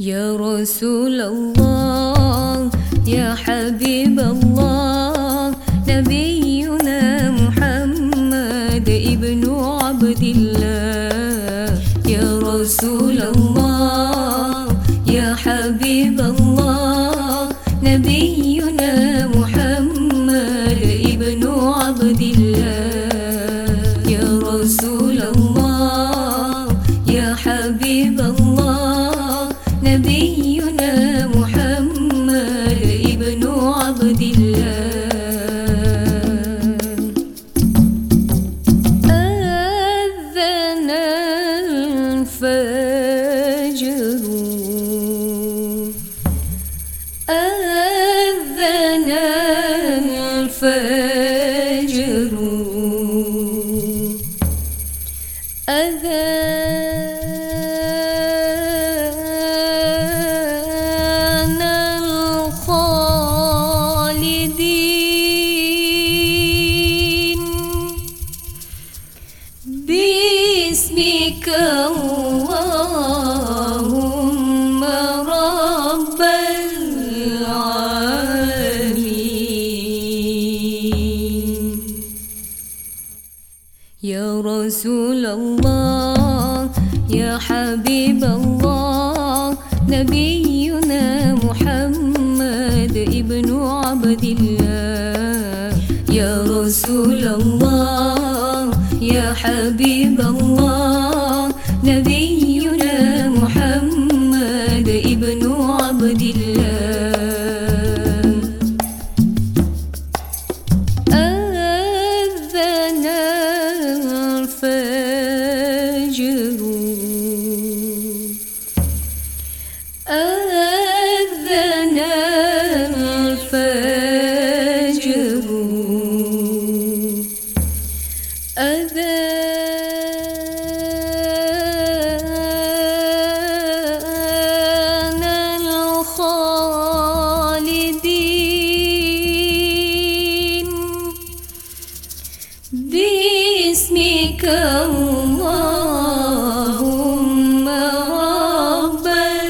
Ya Rasulullah, Ya Habib Allah, Nabiyuna Muhammad ibnu Abdillah. Ya Rasulullah, Ya Habib Allah, Nabiyuna Muhammad ibnu Abdillah. Ya Rasulullah, Ya Habib Allah, Nabiyuna Muhammad ibnu Abdillah. أذن الفجر، أذن الفجر، أذان الخالدين. باسمك اللهم رب العالمين. يا رسول الله، يا حبيب الله، نبينا محمد ابن عبد الله. يا رسول الله، يا حبيب الله، نبينا محمد ابن عبد الله. أذن الفجر، أذن الفجر، أذان الخالدين. باسمك اللهم رب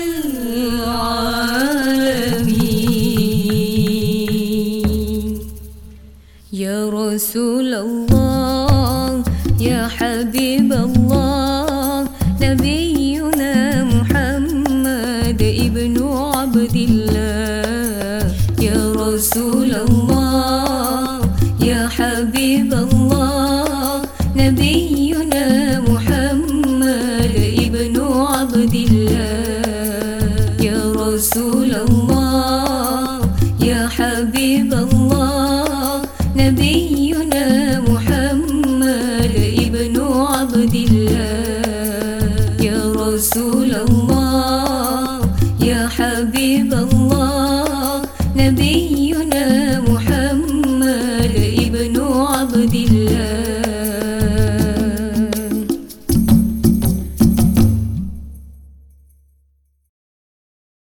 العالمين. يا رسول الله، يا حبيب الله، نبينا محمد ابن عبد الله. يا رسول الله، يا حبيب الله، نبينا محمد ابن عبد الله. يا رسول الله، يا حبيب الله، نبينا محمد ابن عبد الله. يا رسول الله، يا حبيب الله، نبينا محمد ابن عبد الله.